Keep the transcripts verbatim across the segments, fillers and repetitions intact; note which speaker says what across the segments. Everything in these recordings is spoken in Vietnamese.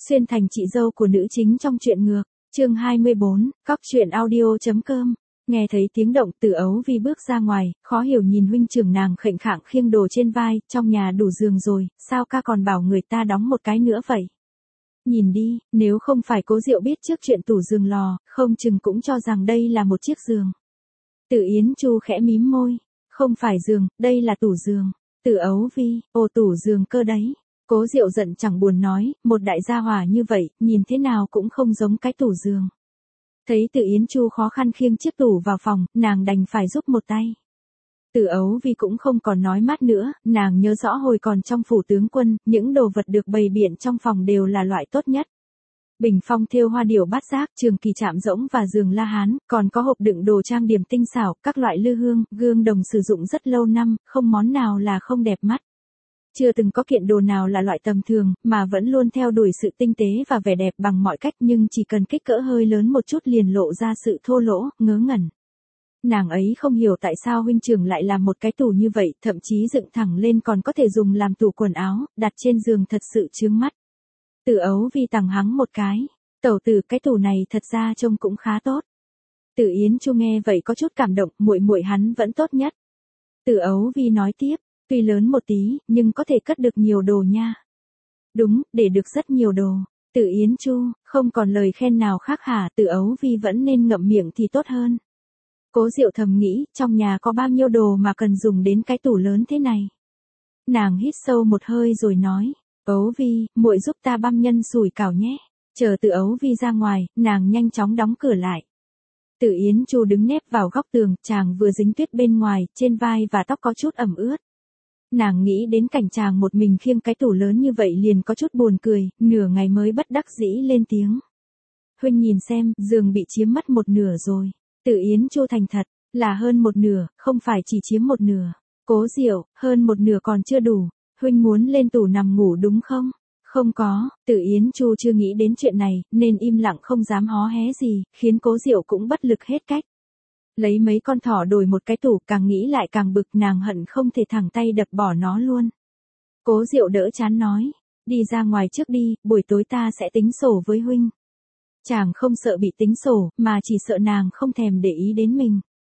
Speaker 1: Xuyên thành chị dâu của nữ chính trong truyện ngược, chương hai mươi bốn, cóc truyện audio.com. Nghe thấy tiếng động, Từ Ấu Vi bước ra ngoài, khó hiểu nhìn huynh trưởng nàng khệnh khạng khiêng đồ trên vai, trong nhà đủ giường rồi, sao ca còn bảo người ta đóng một cái nữa vậy? Nhìn đi, nếu không phải Cố Diệu biết trước chuyện tủ giường lò, không chừng cũng cho rằng đây là một chiếc giường. Từ Yến Chu khẽ mím môi, không phải giường, đây là tủ giường. Từ Ấu Vi, ồ tủ giường cơ đấy. Cố Diệu giận chẳng buồn nói, một đại gia hỏa như vậy, nhìn thế nào cũng không giống cái tủ giường. Thấy Từ Yến Chu khó khăn khiêng chiếc tủ vào phòng, nàng đành phải giúp một tay. Từ Ấu Vi cũng không còn nói mát nữa, nàng nhớ rõ hồi còn trong phủ tướng quân, những đồ vật được bày biện trong phòng đều là loại tốt nhất. Bình phong thêu hoa điểu bát giác, trường kỳ chạm rỗng và giường la hán, còn có hộp đựng đồ trang điểm tinh xảo, các loại lư hương, gương đồng sử dụng rất lâu năm, không món nào là không đẹp mắt. Chưa từng có kiện đồ nào là loại tầm thường, mà vẫn luôn theo đuổi sự tinh tế và vẻ đẹp bằng mọi cách, nhưng chỉ cần kích cỡ hơi lớn một chút liền lộ ra sự thô lỗ, ngớ ngẩn. Nàng ấy không hiểu tại sao huynh trưởng lại làm một cái tủ như vậy, thậm chí dựng thẳng lên còn có thể dùng làm tủ quần áo, đặt trên giường thật sự chướng mắt. Từ Ấu Vi tằng hắng một cái, tẩu tử cái tủ này thật ra trông cũng khá tốt. Từ Yến Chu nghe vậy có chút cảm động, muội muội hắn vẫn tốt nhất. Từ Ấu Vi nói tiếp, tuy lớn một tí, nhưng có thể cất được nhiều đồ nha. Đúng, để được rất nhiều đồ. Từ Yến Chu, không còn lời khen nào khác hả? Từ Ấu Vi vẫn nên ngậm miệng thì tốt hơn. Cố Diệu thầm nghĩ, trong nhà có bao nhiêu đồ mà cần dùng đến cái tủ lớn thế này. Nàng hít sâu một hơi rồi nói, Ấu Vi, muội giúp ta băm nhân sủi cảo nhé. Chờ Từ Ấu Vi ra ngoài, nàng nhanh chóng đóng cửa lại. Từ Yến Chu đứng nép vào góc tường, chàng vừa dính tuyết bên ngoài, trên vai và tóc có chút ẩm ướt. Nàng nghĩ đến cảnh chàng một mình khiêng cái tủ lớn như vậy liền có chút buồn cười, nửa ngày mới bất đắc dĩ lên tiếng. Huynh nhìn xem, giường bị chiếm mất một nửa rồi. Từ Yến Chu thành thật, là hơn một nửa, không phải chỉ chiếm một nửa. Cố Diệu, hơn một nửa còn chưa đủ, huynh muốn lên tủ nằm ngủ đúng không? Không có, Từ Yến Chu chưa nghĩ đến chuyện này, nên im lặng không dám hó hé gì, khiến Cố Diệu cũng bất lực hết cách. Lấy mấy con thỏ đổi một cái tủ, càng nghĩ lại càng bực, nàng hận không thể thẳng tay đập bỏ nó luôn. Cố Diệu đỡ chán nói, đi ra ngoài trước đi, buổi tối ta sẽ tính sổ với huynh. Chàng không sợ bị tính sổ, mà chỉ sợ nàng không thèm để ý đến mình.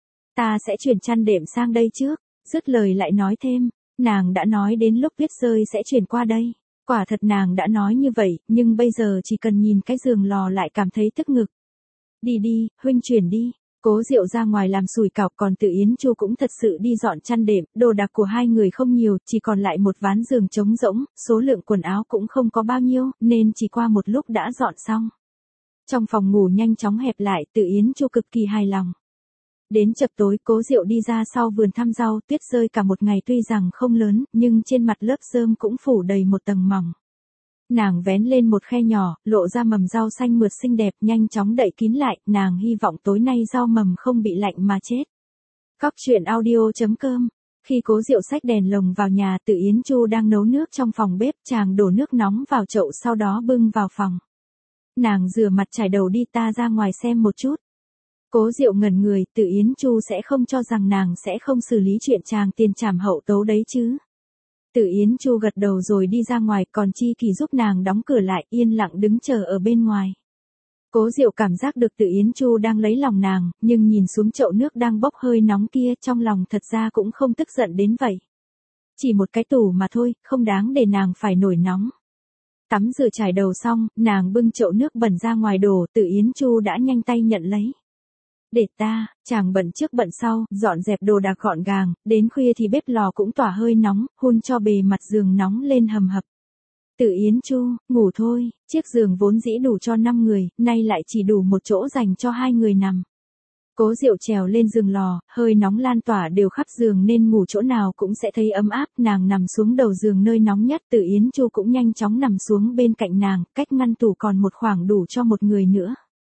Speaker 1: Ta sẽ chuyển chăn đệm sang đây trước, dứt lời lại nói thêm, nàng đã nói đến lúc tuyết rơi sẽ chuyển qua đây. Quả thật nàng đã nói như vậy, nhưng bây giờ chỉ cần nhìn cái giường lò lại cảm thấy tức ngực. Đi đi, huynh chuyển đi. Cố Diệu ra ngoài làm sủi cảo, còn Từ Yến Chu cũng thật sự đi dọn chăn đệm, đồ đạc của hai người không nhiều, chỉ còn lại một ván giường trống rỗng, số lượng quần áo cũng không có bao nhiêu, nên chỉ qua một lúc đã dọn xong. Trong phòng ngủ nhanh chóng hẹp lại, Từ Yến Chu cực kỳ hài lòng. Đến chập tối, Cố Diệu đi ra sau vườn thăm rau, tuyết rơi cả một ngày tuy rằng không lớn, nhưng trên mặt lớp rơm cũng phủ đầy một tầng mỏng. Nàng vén lên một khe nhỏ, lộ ra mầm rau xanh mượt xinh đẹp, nhanh chóng đậy kín lại, nàng hy vọng tối nay rau mầm không bị lạnh mà chết. Cóc truyện audio.com. Khi Cố Diệu xách đèn lồng vào nhà, Từ Yến Chu đang nấu nước trong phòng bếp, chàng đổ nước nóng vào chậu sau đó bưng vào phòng. Nàng rửa mặt chải đầu đi, ta ra ngoài xem một chút. Cố Diệu ngẩn người, Từ Yến Chu sẽ không cho rằng nàng sẽ không xử lý chuyện chàng tiền trảm hậu tấu đấy chứ. Từ Yến Chu gật đầu rồi đi ra ngoài, còn Chi Kỳ giúp nàng đóng cửa lại, yên lặng đứng chờ ở bên ngoài. Cố Diệu cảm giác được Từ Yến Chu đang lấy lòng nàng, nhưng nhìn xuống chậu nước đang bốc hơi nóng kia, trong lòng thật ra cũng không tức giận đến vậy. Chỉ một cái tủ mà thôi, không đáng để nàng phải nổi nóng. Tắm rửa chải đầu xong, nàng bưng chậu nước bẩn ra ngoài đổ, Từ Yến Chu đã nhanh tay nhận lấy. Để ta, chàng bận trước bận sau, dọn dẹp đồ đạc gọn gàng, đến khuya thì bếp lò cũng tỏa hơi nóng, hun cho bề mặt giường nóng lên hầm hập. Từ Yến Chu, ngủ thôi, chiếc giường vốn dĩ đủ cho năm người, nay lại chỉ đủ một chỗ dành cho hai người nằm. Cố Diệu trèo lên giường lò, hơi nóng lan tỏa đều khắp giường nên ngủ chỗ nào cũng sẽ thấy ấm áp, nàng nằm xuống đầu giường nơi nóng nhất, Từ Yến Chu cũng nhanh chóng nằm xuống bên cạnh nàng, cách ngăn tủ còn một khoảng đủ cho một người nữa.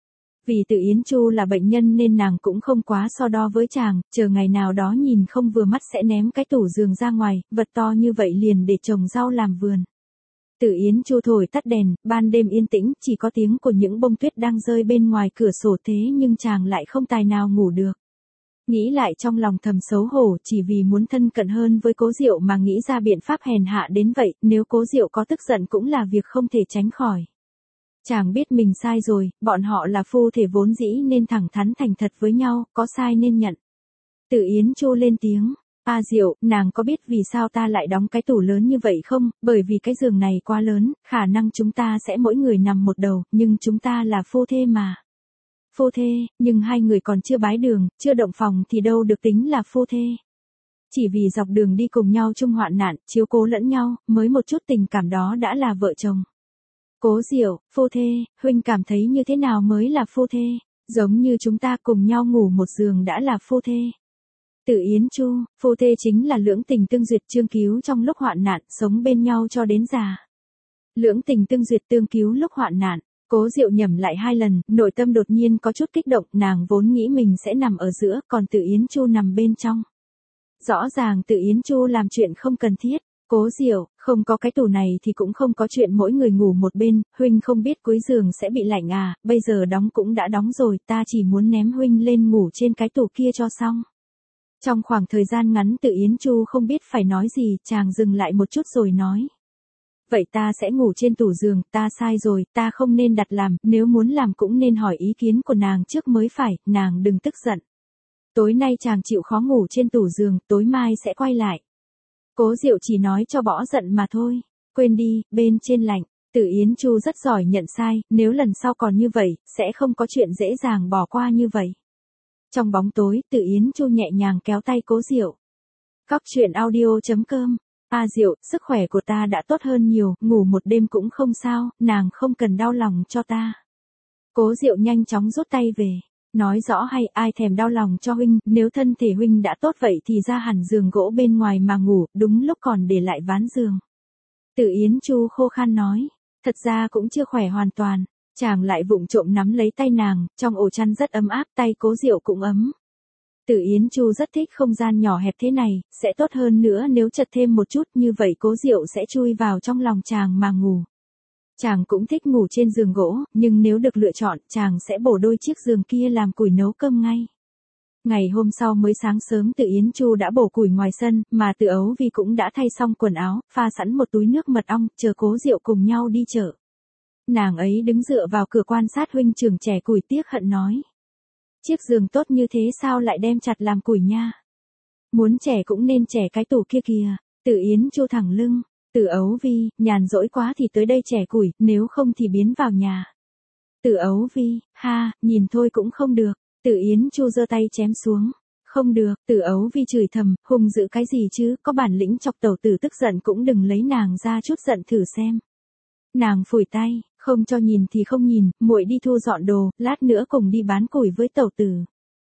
Speaker 1: Vì Từ Yến Chu là bệnh nhân nên nàng cũng không quá so đo với chàng, chờ ngày nào đó nhìn không vừa mắt sẽ ném cái tủ giường ra ngoài, vật to như vậy liền để trồng rau làm vườn. Từ Yến Chu thổi tắt đèn, ban đêm yên tĩnh, chỉ có tiếng của những bông tuyết đang rơi bên ngoài cửa sổ, thế nhưng chàng lại không tài nào ngủ được. Nghĩ lại trong lòng thầm xấu hổ, chỉ vì muốn thân cận hơn với Cố Diệu mà nghĩ ra biện pháp hèn hạ đến vậy, nếu Cố Diệu có tức giận cũng là việc không thể tránh khỏi. Chàng biết mình sai rồi, bọn họ là phu thể vốn dĩ nên thẳng thắn thành thật với nhau, có sai nên nhận. Từ Yến Chu lên tiếng, A Diệu, nàng có biết vì sao ta lại đóng cái tủ lớn như vậy không, bởi vì cái giường này quá lớn, khả năng chúng ta sẽ mỗi người nằm một đầu, nhưng chúng ta là phu thê mà. Phu thê, nhưng hai người còn chưa bái đường, chưa động phòng thì đâu được tính là phu thê. Chỉ vì dọc đường đi cùng nhau chung hoạn nạn, chiếu cố lẫn nhau, mới một chút tình cảm đó đã là vợ chồng. Cố Diệu, phu thê, huynh cảm thấy như thế nào mới là phu thê, giống như chúng ta cùng nhau ngủ một giường đã là phu thê. Từ Yến Chu, phu thê chính là lưỡng tình tương duyệt chương cứu trong lúc hoạn nạn, sống bên nhau cho đến già. Lưỡng tình tương duyệt tương cứu lúc hoạn nạn. Cố Diệu nhẩm lại hai lần, nội tâm đột nhiên có chút kích động, nàng vốn nghĩ mình sẽ nằm ở giữa, còn Từ Yến Chu nằm bên trong. Rõ ràng Từ Yến Chu làm chuyện không cần thiết. Cố Diệu, không có cái tủ này thì cũng không có chuyện mỗi người ngủ một bên, huynh không biết cuối giường sẽ bị lạnh à, bây giờ đóng cũng đã đóng rồi, ta chỉ muốn ném huynh lên ngủ trên cái tủ kia cho xong. Trong khoảng thời gian ngắn Từ Yến Chu không biết phải nói gì, chàng dừng lại một chút rồi nói. Vậy ta sẽ ngủ trên tủ giường, ta sai rồi, ta không nên đặt làm, nếu muốn làm cũng nên hỏi ý kiến của nàng trước mới phải, nàng đừng tức giận. Tối nay chàng chịu khó ngủ trên tủ giường, tối mai sẽ quay lại. Cố Diệu chỉ nói cho bỏ giận mà thôi, quên đi, bên trên lạnh. Từ Yến Chu rất giỏi nhận sai, nếu lần sau còn như vậy, sẽ không có chuyện dễ dàng bỏ qua như vậy. Trong bóng tối, Từ Yến Chu nhẹ nhàng kéo tay Cố Diệu. Cóc truyện audio chấm com. A Diệu, sức khỏe của ta đã tốt hơn nhiều, ngủ một đêm cũng không sao, nàng không cần đau lòng cho ta. Cố Diệu nhanh chóng rút tay về, nói rõ hay ai thèm đau lòng cho huynh, nếu thân thể huynh đã tốt vậy thì ra hẳn giường gỗ bên ngoài mà ngủ, đúng lúc còn để lại ván giường. Từ Yến Chu khô khan nói, thật ra cũng chưa khỏe hoàn toàn. Chàng lại vụng trộm nắm lấy tay nàng, trong ổ chăn rất ấm áp, tay Cố Diệu cũng ấm. Từ Yến Chu rất thích không gian nhỏ hẹp thế này, sẽ tốt hơn nữa nếu chật thêm một chút, như vậy Cố Diệu sẽ chui vào trong lòng chàng mà ngủ. Chàng cũng thích ngủ trên giường gỗ, nhưng nếu được lựa chọn, chàng sẽ bổ đôi chiếc giường kia làm củi nấu cơm ngay. Ngày hôm sau mới sáng sớm Từ Yến Chu đã bổ củi ngoài sân, mà Từ Ấu Vi cũng đã thay xong quần áo, pha sẵn một túi nước mật ong, chờ Cố Diệu cùng nhau đi chợ. Nàng ấy đứng dựa vào cửa quan sát huynh trưởng chẻ củi tiếc hận nói. Chiếc giường tốt như thế sao lại đem chặt làm củi nha. Muốn chẻ cũng nên chẻ cái tủ kia kìa. Từ Yến Chu thẳng lưng. Từ Ấu Vi, nhàn rỗi quá thì tới đây chẻ củi, nếu không thì biến vào nhà. Từ Ấu Vi, ha, nhìn thôi cũng không được. Từ Yến Chu giơ tay chém xuống. Không được, Từ Ấu Vi chửi thầm, hùng dữ cái gì chứ, có bản lĩnh chọc tẩu tử tức giận cũng đừng lấy nàng ra chút giận thử xem. Nàng phủi tay, không cho nhìn thì không nhìn, muội đi thu dọn đồ, lát nữa cùng đi bán củi với tẩu tử.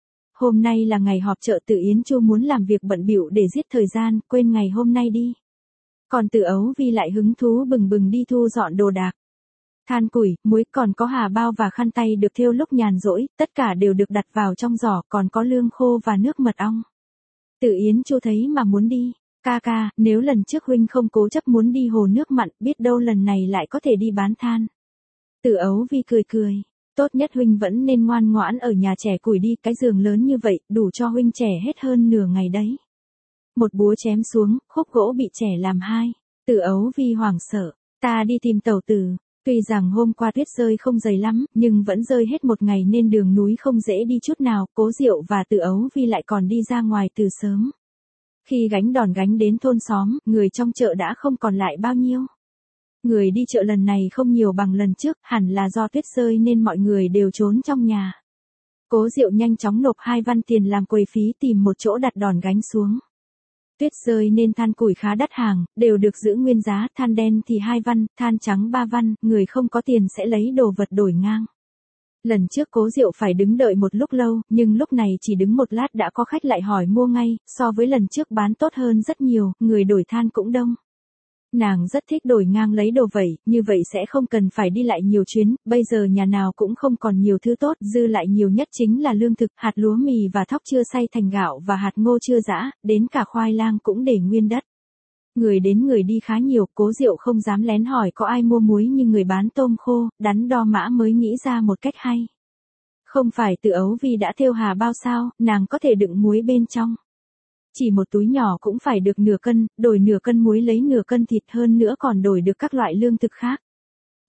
Speaker 1: Hôm nay là ngày họp chợ, Từ Yến Chu muốn làm việc bận bịu để giết thời gian, quên ngày hôm nay đi. Còn Từ Ấu Vi lại hứng thú bừng bừng đi thu dọn đồ đạc. Than củi, muối, còn có hà bao và khăn tay được thêu lúc nhàn rỗi, tất cả đều được đặt vào trong giỏ, còn có lương khô và nước mật ong. Từ Yến Chu thấy mà muốn đi. Ca ca, nếu lần trước huynh không cố chấp muốn đi hồ nước mặn, biết đâu lần này lại có thể đi bán than. Từ Ấu Vi cười cười, tốt nhất huynh vẫn nên ngoan ngoãn ở nhà chẻ củi đi, cái giường lớn như vậy, đủ cho huynh chẻ hết hơn nửa ngày đấy. Một búa chém xuống, khúc gỗ bị chẻ làm hai. Từ Ấu Vi hoảng sợ, ta đi tìm tẩu tử. Tuy rằng hôm qua tuyết rơi không dày lắm, nhưng vẫn rơi hết một ngày nên đường núi không dễ đi chút nào, Cố Diệu và Từ Ấu Vi lại còn đi ra ngoài từ sớm. Khi gánh đòn gánh đến thôn xóm, người trong chợ đã không còn lại bao nhiêu. Người đi chợ lần này không nhiều bằng lần trước, hẳn là do tuyết rơi nên mọi người đều trốn trong nhà. Cố Diệu nhanh chóng nộp hai văn tiền làm quầy phí, tìm một chỗ đặt đòn gánh xuống. Tuyết rơi nên than củi khá đắt hàng, đều được giữ nguyên giá, than đen thì hai văn, than trắng ba văn, người không có tiền sẽ lấy đồ vật đổi ngang. Lần trước Cố Diệu phải đứng đợi một lúc lâu, nhưng lúc này chỉ đứng một lát đã có khách lại hỏi mua ngay, so với lần trước bán tốt hơn rất nhiều, người đổi than cũng đông. Nàng rất thích đổi ngang lấy đồ vậy, như vậy sẽ không cần phải đi lại nhiều chuyến, bây giờ nhà nào cũng không còn nhiều thứ tốt, dư lại nhiều nhất chính là lương thực, hạt lúa mì và thóc chưa xay thành gạo và hạt ngô chưa giã, đến cả khoai lang cũng để nguyên đất. Người đến người đi khá nhiều, Cố Diệu không dám lén hỏi có ai mua muối, nhưng người bán tôm khô, đắn đo mã mới nghĩ ra một cách hay. Không phải Từ Ấu Vi đã thêu hà bao sao, nàng có thể đựng muối bên trong. Chỉ một túi nhỏ cũng phải được nửa cân, đổi nửa cân muối lấy nửa cân thịt, hơn nữa còn đổi được các loại lương thực khác.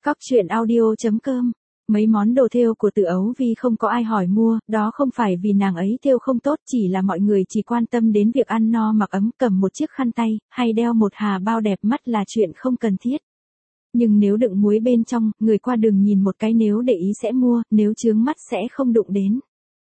Speaker 1: Cóc truyện audio.com. Mấy món đồ thêu của Từ Ấu Vi không có ai hỏi mua, đó không phải vì nàng ấy thêu không tốt, chỉ là mọi người chỉ quan tâm đến việc ăn no mặc ấm, cầm một chiếc khăn tay, hay đeo một hà bao đẹp mắt là chuyện không cần thiết. Nhưng nếu đựng muối bên trong, người qua đường nhìn một cái nếu để ý sẽ mua, nếu chướng mắt sẽ không đụng đến.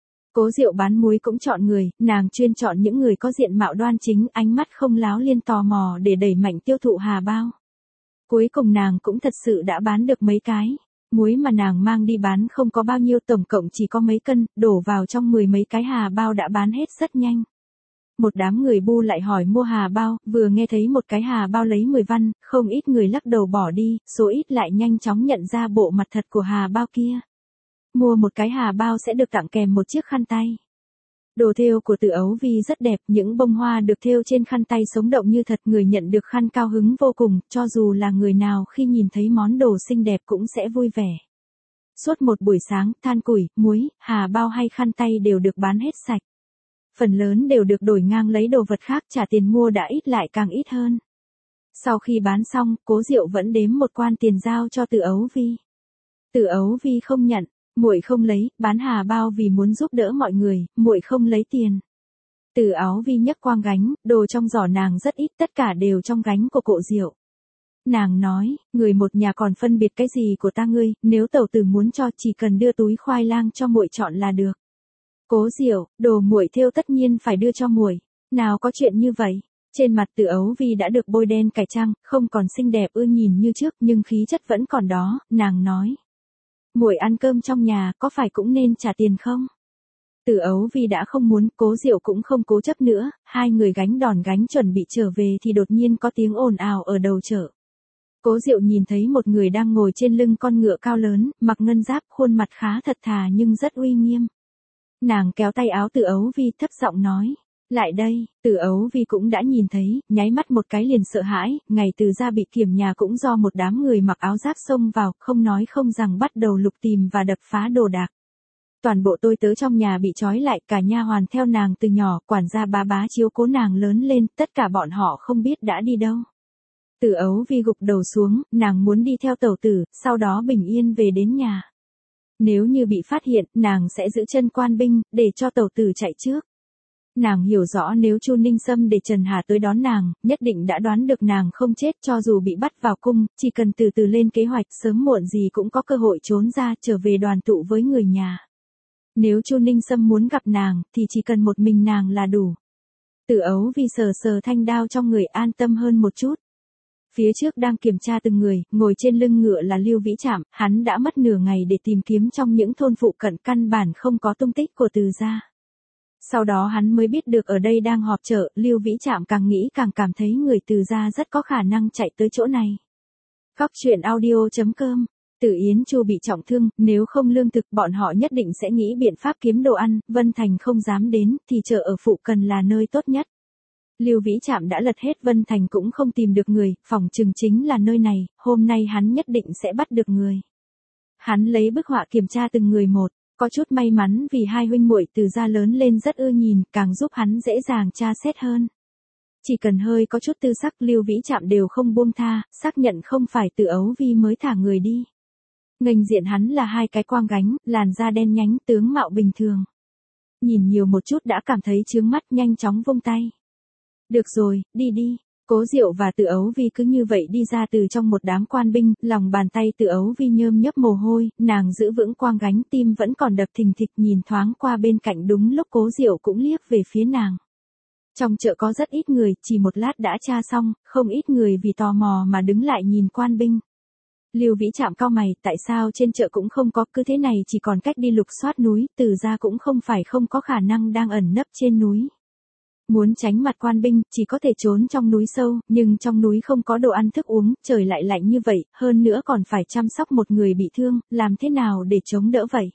Speaker 1: Cố Diệu bán muối cũng chọn người, nàng chuyên chọn những người có diện mạo đoan chính, ánh mắt không láo liên tò mò để đẩy mạnh tiêu thụ hà bao. Cuối cùng nàng cũng thật sự đã bán được mấy cái. Muối mà nàng mang đi bán không có bao nhiêu, tổng cộng chỉ có mấy cân, đổ vào trong mười mấy cái hà bao đã bán hết rất nhanh. Một đám người bu lại hỏi mua hà bao, vừa nghe thấy một cái hà bao lấy mười văn, không ít người lắc đầu bỏ đi, số ít lại nhanh chóng nhận ra bộ mặt thật của hà bao kia. Mua một cái hà bao sẽ được tặng kèm một chiếc khăn tay. Đồ thêu của Từ Ấu Vi rất đẹp, những bông hoa được thêu trên khăn tay sống động như thật, người nhận được khăn cao hứng vô cùng, cho dù là người nào khi nhìn thấy món đồ xinh đẹp cũng sẽ vui vẻ. Suốt một buổi sáng, than củi, muối, hà bao hay khăn tay đều được bán hết sạch. Phần lớn đều được đổi ngang lấy đồ vật khác, trả tiền mua đã ít lại càng ít hơn. Sau khi bán xong, Cố Diệu vẫn đếm một quan tiền giao cho Từ Ấu Vi. Từ Ấu Vi không nhận. Muội không lấy, bán hà bao vì muốn giúp đỡ mọi người, muội không lấy tiền. Từ Ấu Vi nhấc quang gánh, đồ trong giỏ nàng rất ít, tất cả đều trong gánh của Cố Diệu. Nàng nói, người một nhà còn phân biệt cái gì của ta ngươi, nếu tẩu tử muốn cho chỉ cần đưa túi khoai lang cho muội chọn là được. Cố Diệu, đồ muội thêu tất nhiên phải đưa cho muội, nào có chuyện như vậy. Trên mặt Từ Ấu Vi đã được bôi đen cải trang, không còn xinh đẹp ưa nhìn như trước nhưng khí chất vẫn còn đó, nàng nói. Muội ăn cơm trong nhà, có phải cũng nên trả tiền không? Từ Ấu Vi đã không muốn, Cố Diệu cũng không cố chấp nữa, hai người gánh đòn gánh chuẩn bị trở về thì đột nhiên có tiếng ồn ào ở đầu chợ. Cố Diệu nhìn thấy một người đang ngồi trên lưng con ngựa cao lớn, mặc ngân giáp, khuôn mặt khá thật thà nhưng rất uy nghiêm. Nàng kéo tay áo Từ Ấu Vi thấp giọng nói, lại đây. Từ Ấu Vi cũng đã nhìn thấy, nháy mắt một cái liền sợ hãi, ngày Từ gia bị kiểm nhà cũng do một đám người mặc áo giáp xông vào, không nói không rằng bắt đầu lục tìm và đập phá đồ đạc. Toàn bộ tôi tớ trong nhà bị trói lại, cả nha hoàn theo nàng từ nhỏ, quản gia bá bá chiếu cố nàng lớn lên, tất cả bọn họ không biết đã đi đâu. Từ Ấu Vi gục đầu xuống, nàng muốn đi theo tẩu tử, sau đó bình yên về đến nhà. Nếu như bị phát hiện, nàng sẽ giữ chân quan binh, để cho tẩu tử chạy trước. Nàng hiểu rõ nếu Chu Ninh Sâm để Trần Hà tới đón nàng, nhất định đã đoán được nàng không chết, cho dù bị bắt vào cung, chỉ cần từ từ lên kế hoạch, sớm muộn gì cũng có cơ hội trốn ra, trở về đoàn tụ với người nhà. Nếu Chu Ninh Sâm muốn gặp nàng, thì chỉ cần một mình nàng là đủ. Từ Ấu Vi sờ sờ thanh đao trong người, an tâm hơn một chút. Phía trước đang kiểm tra từng người, ngồi trên lưng ngựa là Lưu Vĩ Trạm, hắn đã mất nửa ngày để tìm kiếm trong những thôn phụ cận, căn bản không có tung tích của Từ gia. Sau đó hắn mới biết được ở đây đang họp chợ, Lưu Vĩ Trạm càng nghĩ càng cảm thấy người Từ gia rất có khả năng chạy tới chỗ này. Cóc truyện audio.com. Từ Yến Chu bị trọng thương, nếu không lương thực bọn họ nhất định sẽ nghĩ biện pháp kiếm đồ ăn, Vân Thành không dám đến, thì chợ ở phụ cần là nơi tốt nhất. Lưu Vĩ Trạm đã lật hết Vân Thành cũng không tìm được người, phỏng chừng chính là nơi này, hôm nay hắn nhất định sẽ bắt được người. Hắn lấy bức họa kiểm tra từng người một. Có chút may mắn vì hai huynh muội Từ gia lớn lên rất ưa nhìn, càng giúp hắn dễ dàng tra xét hơn. Chỉ cần hơi có chút tư sắc, Lưu Vĩ Trạm đều không buông tha, xác nhận không phải Từ Ấu Vi mới thả người đi. Nghênh diện hắn là hai cái quang gánh, làn da đen nhánh, tướng mạo bình thường. Nhìn nhiều một chút đã cảm thấy chướng mắt, nhanh chóng vung tay. Được rồi, đi đi. Cố Diệu và Từ Ấu Vi cứ như vậy đi ra từ trong một đám quan binh, lòng bàn tay Từ Ấu Vi nhơm nhấp mồ hôi, nàng giữ vững quang gánh, tim vẫn còn đập thình thịch, nhìn thoáng qua bên cạnh, đúng lúc Cố Diệu cũng liếc về phía nàng. Trong chợ có rất ít người, chỉ một lát đã tra xong, không ít người vì tò mò mà đứng lại nhìn quan binh. Lưu Vĩ Trạm cau mày, tại sao trên chợ cũng không có, cứ thế này chỉ còn cách đi lục soát núi, Từ gia cũng không phải không có khả năng đang ẩn nấp trên núi. Muốn tránh mặt quan binh, chỉ có thể trốn trong núi sâu, nhưng trong núi không có đồ ăn thức uống, trời lại lạnh như vậy, hơn nữa còn phải chăm sóc một người bị thương, làm thế nào để chống đỡ vậy?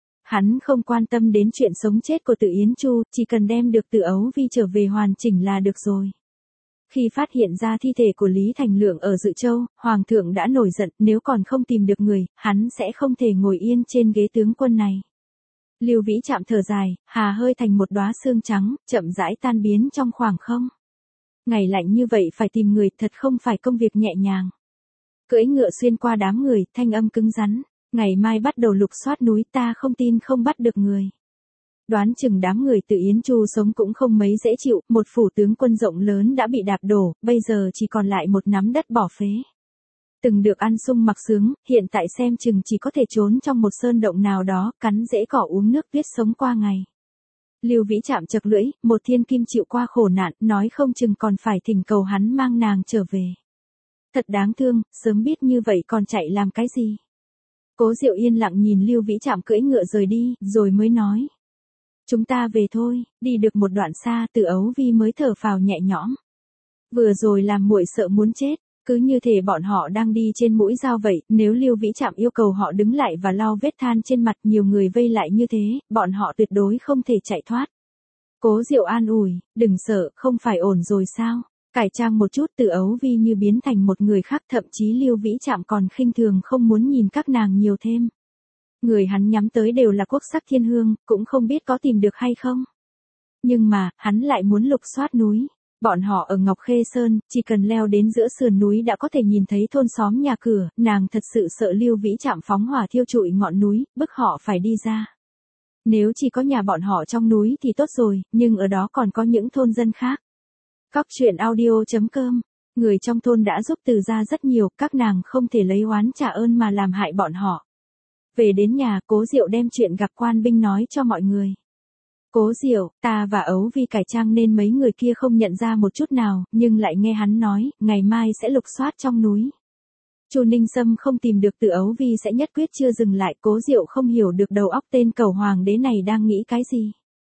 Speaker 1: Hắn không quan tâm đến chuyện sống chết của Từ Yến Chu, chỉ cần đem được Từ Ấu Vi trở về hoàn chỉnh là được rồi. Khi phát hiện ra thi thể của Lý Thành Lượng ở Dự Châu, Hoàng thượng đã nổi giận, nếu còn không tìm được người, hắn sẽ không thể ngồi yên trên ghế tướng quân này. Lưu Vĩ Trạm thở dài, hà hơi thành một đóa sương trắng, chậm rãi tan biến trong khoảng không. Ngày lạnh như vậy phải tìm người, thật không phải công việc nhẹ nhàng. Cưỡi ngựa xuyên qua đám người, thanh âm cứng rắn. Ngày mai bắt đầu lục soát núi, ta không tin không bắt được người. Đoán chừng đám người Từ Yến Chu sống cũng không mấy dễ chịu, một phủ tướng quân rộng lớn đã bị đạp đổ, bây giờ chỉ còn lại một nắm đất bỏ phế. Từng được ăn sung mặc sướng, hiện tại xem chừng chỉ có thể trốn trong một sơn động nào đó, cắn rễ cỏ uống nước tuyết sống qua ngày. Lưu Vĩ chạm chật lưỡi, một thiên kim chịu qua khổ nạn, nói không chừng còn phải thỉnh cầu hắn mang nàng trở về. Thật đáng thương, sớm biết như vậy còn chạy làm cái gì. Cố Diệu yên lặng nhìn Lưu Vĩ chạm cưỡi ngựa rời đi, rồi mới nói. Chúng ta về thôi, đi được một đoạn xa, Từ Ấu Vi mới thở phào nhẹ nhõm. Vừa rồi làm muội sợ muốn chết, cứ như thể bọn họ đang đi trên mũi dao vậy, nếu Lưu Vĩ chạm yêu cầu họ đứng lại và lau vết than trên mặt, nhiều người vây lại như thế, bọn họ tuyệt đối không thể chạy thoát. Cố Diệu an ủi, đừng sợ, không phải ổn rồi sao? Cải trang một chút, Từ Ấu Vi như biến thành một người khác, thậm chí Lưu Vĩ chạm còn khinh thường không muốn nhìn các nàng nhiều thêm. Người hắn nhắm tới đều là quốc sắc thiên hương, cũng không biết có tìm được hay không. Nhưng mà, hắn lại muốn lục soát núi. Bọn họ ở Ngọc Khê Sơn, chỉ cần leo đến giữa sườn núi đã có thể nhìn thấy thôn xóm nhà cửa, nàng thật sự sợ Lưu Vĩ chạm phóng hỏa thiêu trụi ngọn núi, bức họ phải đi ra. Nếu chỉ có nhà bọn họ trong núi thì tốt rồi, nhưng ở đó còn có những thôn dân khác. Cóc truyện audio chấm com. Người trong thôn đã giúp Từ gia rất nhiều, các nàng không thể lấy oán trả ơn mà làm hại bọn họ. Về đến nhà, Cố Diệu đem chuyện gặp quan binh nói cho mọi người. Cố Diệu, ta và Ấu Vi cải trang nên mấy người kia không nhận ra một chút nào, nhưng lại nghe hắn nói, ngày mai sẽ lục soát trong núi. Chu Ninh Sâm không tìm được Từ Ấu Vi sẽ nhất quyết chưa dừng lại, Cố Diệu không hiểu được đầu óc tên cầu hoàng đế này đang nghĩ cái gì.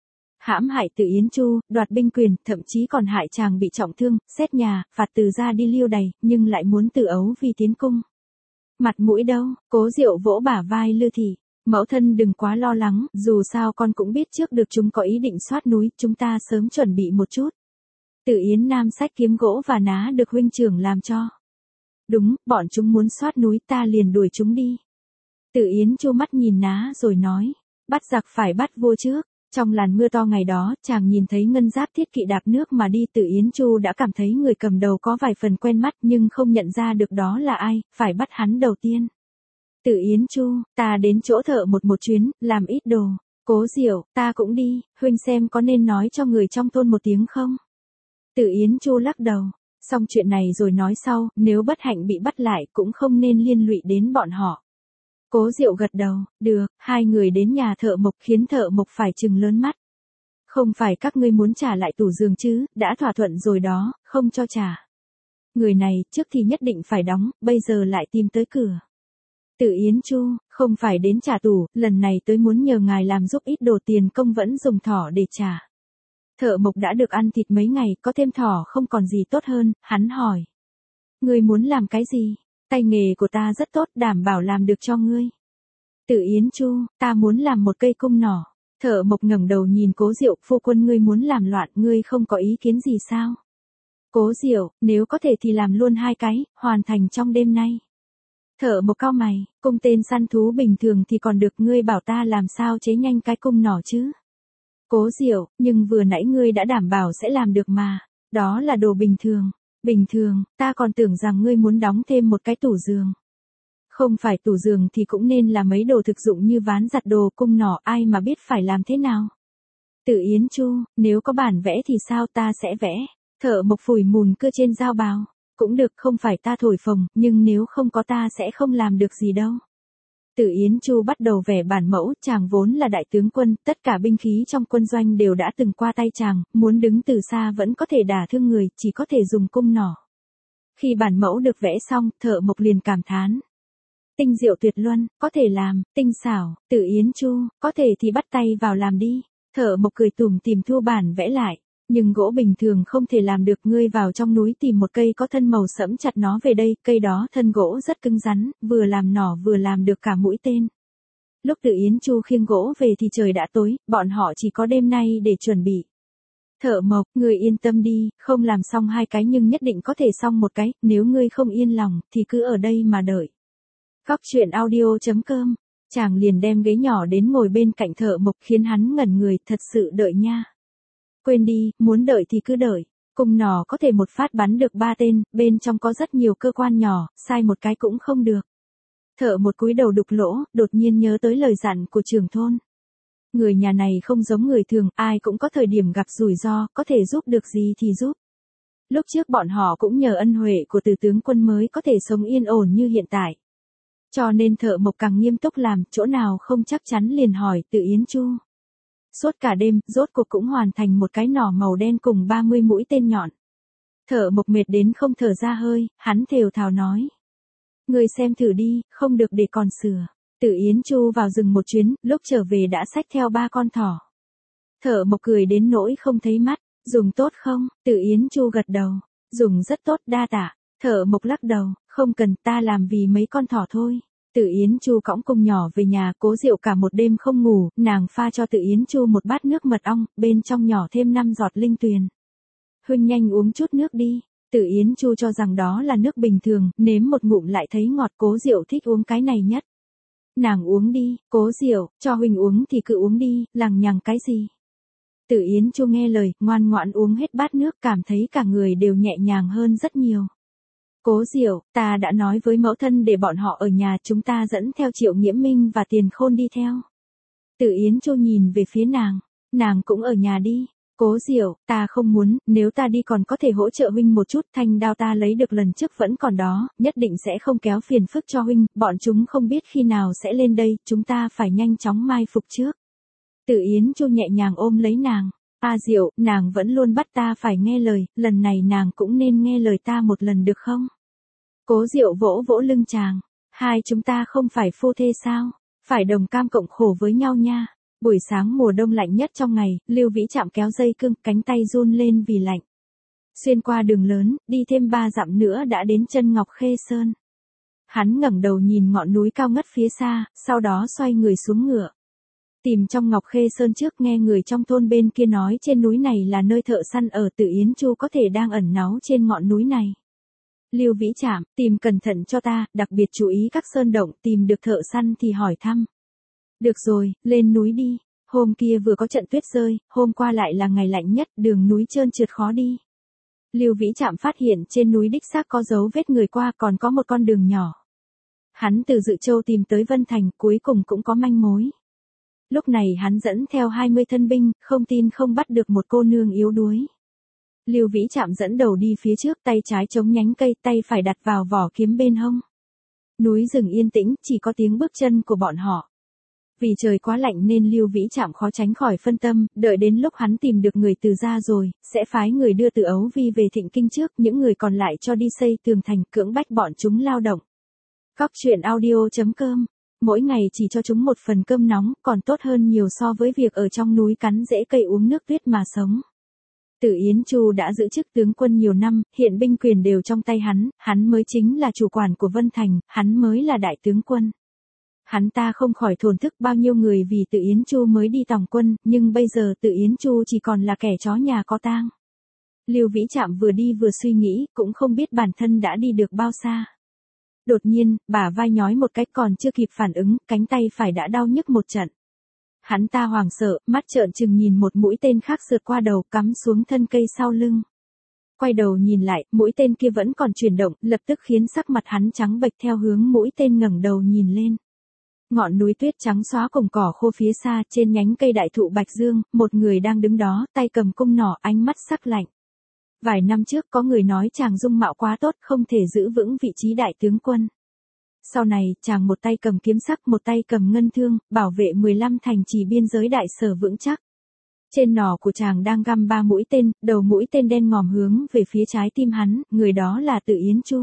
Speaker 1: Hãm hại Từ Yến Chu, đoạt binh quyền, thậm chí còn hại chàng bị trọng thương, xét nhà, phạt Từ gia đi Liêu Đày, nhưng lại muốn Từ Ấu Vi tiến cung. Mặt mũi đâu? Cố Diệu vỗ bả vai Lư Thị. Mẫu thân đừng quá lo lắng, dù sao con cũng biết trước được chúng có ý định soát núi, chúng ta sớm chuẩn bị một chút. Từ Yến Nam xách kiếm gỗ và ná được huynh trưởng làm cho. Đúng, bọn chúng muốn soát núi, ta liền đuổi chúng đi. Từ Yến Chu mắt nhìn ná rồi nói, bắt giặc phải bắt vua trước. Trong làn mưa to ngày đó, chàng nhìn thấy Ngân Giáp Thiết Kỵ đạp nước mà đi, Từ Yến Chu đã cảm thấy người cầm đầu có vài phần quen mắt nhưng không nhận ra được đó là ai, phải bắt hắn đầu tiên. Từ Yến Chu, ta đến chỗ thợ một một chuyến, làm ít đồ. Cố Diệu, ta cũng đi, huynh xem có nên nói cho người trong thôn một tiếng không? Từ Yến Chu lắc đầu, xong chuyện này rồi nói sau, nếu bất hạnh bị bắt lại cũng không nên liên lụy đến bọn họ. Cố Diệu gật đầu, được, hai người đến nhà thợ mộc khiến thợ mộc phải trừng lớn mắt. Không phải các ngươi muốn trả lại tủ giường chứ, đã thỏa thuận rồi đó, không cho trả. Người này, trước thì nhất định phải đóng, bây giờ lại tìm tới cửa. Từ Yến Chu, không phải đến trả tủ, lần này tới muốn nhờ ngài làm giúp ít đồ tiền công vẫn dùng thỏ để trả. Thợ mộc đã được ăn thịt mấy ngày, có thêm thỏ không còn gì tốt hơn, hắn hỏi. Ngươi muốn làm cái gì? Tay nghề của ta rất tốt, đảm bảo làm được cho ngươi. Từ Yến Chu, ta muốn làm một cây cung nỏ. Thợ mộc ngẩng đầu nhìn Cố Diệu, phu quân ngươi muốn làm loạn, ngươi không có ý kiến gì sao? Cố Diệu, nếu có thể thì làm luôn hai cái, hoàn thành trong đêm nay. Thợ mộc cau mày, cung tên săn thú bình thường thì còn được, ngươi bảo ta làm sao chế nhanh cái cung nỏ chứ? Cố Diệu, nhưng vừa nãy ngươi đã đảm bảo sẽ làm được mà, đó là đồ bình thường. Bình thường, ta còn tưởng rằng ngươi muốn đóng thêm một cái tủ giường. Không phải tủ giường thì cũng nên là mấy đồ thực dụng như ván giặt đồ, cung nỏ, ai mà biết phải làm thế nào. Từ Yến Chu, nếu có bản vẽ thì sao, ta sẽ vẽ. Thợ mộc phủi mùn cưa trên dao bào. Cũng được, không phải ta thổi phồng, nhưng nếu không có ta sẽ không làm được gì đâu. Từ Yến Chu bắt đầu vẽ bản mẫu, chàng vốn là đại tướng quân, tất cả binh khí trong quân doanh đều đã từng qua tay chàng, muốn đứng từ xa vẫn có thể đả thương người, chỉ có thể dùng cung nỏ. Khi bản mẫu được vẽ xong, thợ mộc liền cảm thán. Tinh diệu tuyệt luân, có thể làm, tinh xảo. Từ Yến Chu, có thể thì bắt tay vào làm đi. Thợ mộc cười tủm tỉm thu bản vẽ lại. Nhưng gỗ bình thường không thể làm được, ngươi vào trong núi tìm một cây có thân màu sẫm chặt nó về đây, cây đó thân gỗ rất cứng rắn, vừa làm nỏ vừa làm được cả mũi tên. Lúc Từ Yến Chu khiêng gỗ về thì trời đã tối, bọn họ chỉ có đêm nay để chuẩn bị. Thợ mộc, ngươi yên tâm đi, không làm xong hai cái nhưng nhất định có thể xong một cái, nếu ngươi không yên lòng, thì cứ ở đây mà đợi. Cóc truyện audio chấm com, chàng liền đem ghế nhỏ đến ngồi bên cạnh thợ mộc khiến hắn ngẩn người, thật sự đợi nha. Quên đi, muốn đợi thì cứ đợi. Cung nỏ có thể một phát bắn được ba tên, bên trong có rất nhiều cơ quan nhỏ, sai một cái cũng không được. Thợ một cúi đầu đục lỗ, đột nhiên nhớ tới lời dặn của trưởng thôn. Người nhà này không giống người thường, ai cũng có thời điểm gặp rủi ro, có thể giúp được gì thì giúp. Lúc trước bọn họ cũng nhờ ân huệ của từ tướng quân mới có thể sống yên ổn như hiện tại. Cho nên thợ mộc càng nghiêm túc làm, chỗ nào không chắc chắn liền hỏi Từ Yến Chu. Suốt cả đêm, rốt cuộc cũng hoàn thành một cái nỏ màu đen cùng ba mươi mũi tên nhọn. Thợ mộc mệt đến không thở ra hơi, hắn thều thào nói. Người xem thử đi, không được để còn sửa. Từ Yến Chu vào rừng một chuyến, lúc trở về đã xách theo ba con thỏ. Thợ mộc cười đến nỗi không thấy mắt, dùng tốt không? Từ Yến Chu gật đầu, dùng rất tốt đa tạ. Thợ mộc lắc đầu, không cần, ta làm vì mấy con thỏ thôi. Từ Yến Chu cõng cung nhỏ về nhà, Cố Diệu cả một đêm không ngủ, nàng pha cho Từ Yến Chu một bát nước mật ong, bên trong nhỏ thêm năm giọt linh tuyền. Huynh nhanh uống chút nước đi. Từ Yến Chu cho rằng đó là nước bình thường, nếm một ngụm lại thấy ngọt, Cố Diệu thích uống cái này nhất. Nàng uống đi, Cố Diệu, cho huynh uống thì cứ uống đi, lằng nhằng cái gì. Từ Yến Chu nghe lời, ngoan ngoãn uống hết bát nước, cảm thấy cả người đều nhẹ nhàng hơn rất nhiều. Cố Diệu, ta đã nói với mẫu thân để bọn họ ở nhà, chúng ta dẫn theo Triệu Nghiễm Minh và Tiền Khôn đi theo. Từ Yến Chu nhìn về phía nàng, nàng cũng ở nhà đi. Cố Diệu, ta không muốn, nếu ta đi còn có thể hỗ trợ huynh một chút, thanh đao ta lấy được lần trước vẫn còn đó, nhất định sẽ không kéo phiền phức cho huynh, bọn chúng không biết khi nào sẽ lên đây, chúng ta phải nhanh chóng mai phục trước. Từ Yến Chu nhẹ nhàng ôm lấy nàng, A Diệu, nàng vẫn luôn bắt ta phải nghe lời, lần này nàng cũng nên nghe lời ta một lần được không? Cố Diệu vỗ vỗ lưng chàng, hai chúng ta không phải phu thê sao, phải đồng cam cộng khổ với nhau nha. Buổi sáng mùa đông lạnh nhất trong ngày, Lưu Vĩ Trạm kéo dây cương, cánh tay run lên vì lạnh. Xuyên qua đường lớn, đi thêm ba dặm nữa đã đến chân Ngọc Khê Sơn. Hắn ngẩng đầu nhìn ngọn núi cao ngất phía xa, sau đó xoay người xuống ngựa. Tìm trong Ngọc Khê Sơn trước, nghe người trong thôn bên kia nói trên núi này là nơi thợ săn ở, Từ Yến Chu có thể đang ẩn náu trên ngọn núi này. Lưu Vĩ Trạm, tìm cẩn thận cho ta, đặc biệt chú ý các sơn động, tìm được thợ săn thì hỏi thăm. Được rồi, lên núi đi. Hôm kia vừa có trận tuyết rơi, hôm qua lại là ngày lạnh nhất, đường núi trơn trượt khó đi. Lưu Vĩ Trạm phát hiện trên núi đích xác có dấu vết người qua, còn có một con đường nhỏ. Hắn từ Dự Châu tìm tới Vân Thành, cuối cùng cũng có manh mối. Lúc này hắn dẫn theo hai mươi thân binh, không tin không bắt được một cô nương yếu đuối. Lưu Vĩ Trạm dẫn đầu đi phía trước, tay trái chống nhánh cây, tay phải đặt vào vỏ kiếm bên hông. Núi rừng yên tĩnh, chỉ có tiếng bước chân của bọn họ. Vì trời quá lạnh nên Lưu Vĩ Trạm khó tránh khỏi phân tâm, đợi đến lúc hắn tìm được người Từ gia rồi, sẽ phái người đưa Từ Ấu Vi về Thịnh Kinh trước, những người còn lại cho đi xây tường thành, cưỡng bách bọn chúng lao động. Góc truyện audio chấm com. Mỗi ngày chỉ cho chúng một phần cơm nóng, còn tốt hơn nhiều so với việc ở trong núi cắn rễ cây uống nước tuyết mà sống. Từ Yến Chu đã giữ chức tướng quân nhiều năm, hiện binh quyền đều trong tay hắn, hắn mới chính là chủ quản của Vân Thành, hắn mới là đại tướng quân. Hắn ta không khỏi thổn thức bao nhiêu người vì Từ Yến Chu mới đi tòng quân, nhưng bây giờ Từ Yến Chu chỉ còn là kẻ chó nhà có tang. Lưu Vĩ Trạm vừa đi vừa suy nghĩ, cũng không biết bản thân đã đi được bao xa. Đột nhiên, bả vai nhói một cái, còn chưa kịp phản ứng, cánh tay phải đã đau nhức một trận. Hắn ta hoảng sợ, mắt trợn trừng nhìn một mũi tên khác sượt qua đầu, cắm xuống thân cây sau lưng. Quay đầu nhìn lại, mũi tên kia vẫn còn chuyển động, lập tức khiến sắc mặt hắn trắng bệch, theo hướng mũi tên ngẩng đầu nhìn lên. Ngọn núi tuyết trắng xóa cùng cỏ khô phía xa, trên nhánh cây đại thụ Bạch Dương, một người đang đứng đó, tay cầm cung nỏ, ánh mắt sắc lạnh. Vài năm trước có người nói chàng dung mạo quá tốt, không thể giữ vững vị trí đại tướng quân. Sau này, chàng một tay cầm kiếm sắc, một tay cầm ngân thương, bảo vệ mười lăm thành trì biên giới đại sở vững chắc. Trên nỏ của chàng đang găm ba mũi tên, đầu mũi tên đen ngòm hướng về phía trái tim hắn, người đó là Từ Yến Chu.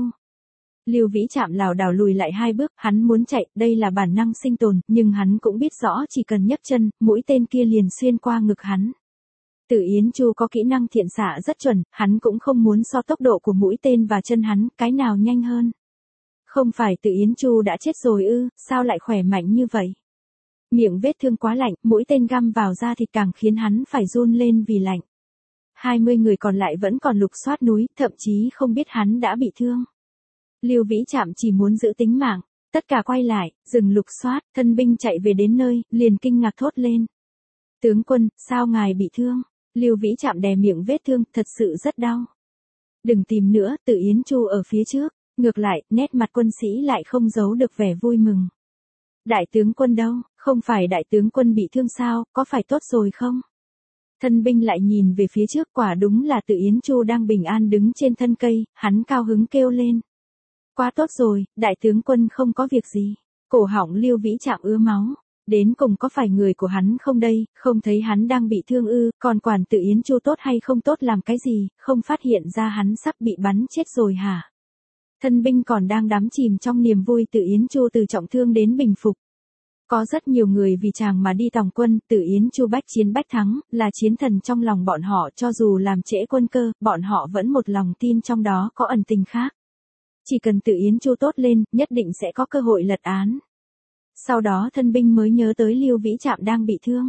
Speaker 1: Lưu Vĩ Trạm lảo đảo lùi lại hai bước, hắn muốn chạy, đây là bản năng sinh tồn, nhưng hắn cũng biết rõ chỉ cần nhấc chân, mũi tên kia liền xuyên qua ngực hắn. Từ Yến Chu có kỹ năng thiện xạ rất chuẩn, hắn cũng không muốn so tốc độ của mũi tên và chân hắn, cái nào nhanh hơn. Không phải Từ Yến Chu đã chết rồi ư, sao lại khỏe mạnh như vậy? Miệng vết thương quá lạnh, mũi tên găm vào da thịt càng khiến hắn phải run lên vì lạnh. hai mươi người còn lại vẫn còn lục soát núi, thậm chí không biết hắn đã bị thương. Lưu Vĩ Trạm chỉ muốn giữ tính mạng, tất cả quay lại, dừng lục soát, thân binh chạy về đến nơi, liền kinh ngạc thốt lên. Tướng quân, sao ngài bị thương? Lưu Vĩ Trạm đè miệng vết thương, thật sự rất đau. Đừng tìm nữa, Từ Yến Chu ở phía trước. Ngược lại, nét mặt quân sĩ lại không giấu được vẻ vui mừng. Đại tướng quân đâu, không phải đại tướng quân bị thương sao, có phải tốt rồi không? Thân binh lại nhìn về phía trước, quả đúng là Từ Yến Chu đang bình an đứng trên thân cây, hắn cao hứng kêu lên. Quá tốt rồi, đại tướng quân không có việc gì. Cổ họng Lưu Vĩ Trạm ứa máu. Đến cùng có phải người của hắn không đây, không thấy hắn đang bị thương ư, còn quản Từ Yến Chu tốt hay không tốt làm cái gì, không phát hiện ra hắn sắp bị bắn chết rồi hả? Thân binh còn đang đắm chìm trong niềm vui Từ Yến Chu từ trọng thương đến bình phục. Có rất nhiều người vì chàng mà đi tòng quân, Từ Yến Chu bách chiến bách thắng, là chiến thần trong lòng bọn họ, cho dù làm trễ quân cơ, bọn họ vẫn một lòng tin trong đó có ẩn tình khác. Chỉ cần Từ Yến Chu tốt lên, nhất định sẽ có cơ hội lật án. Sau đó thân binh mới nhớ tới Lưu Vĩ Trạm đang bị thương.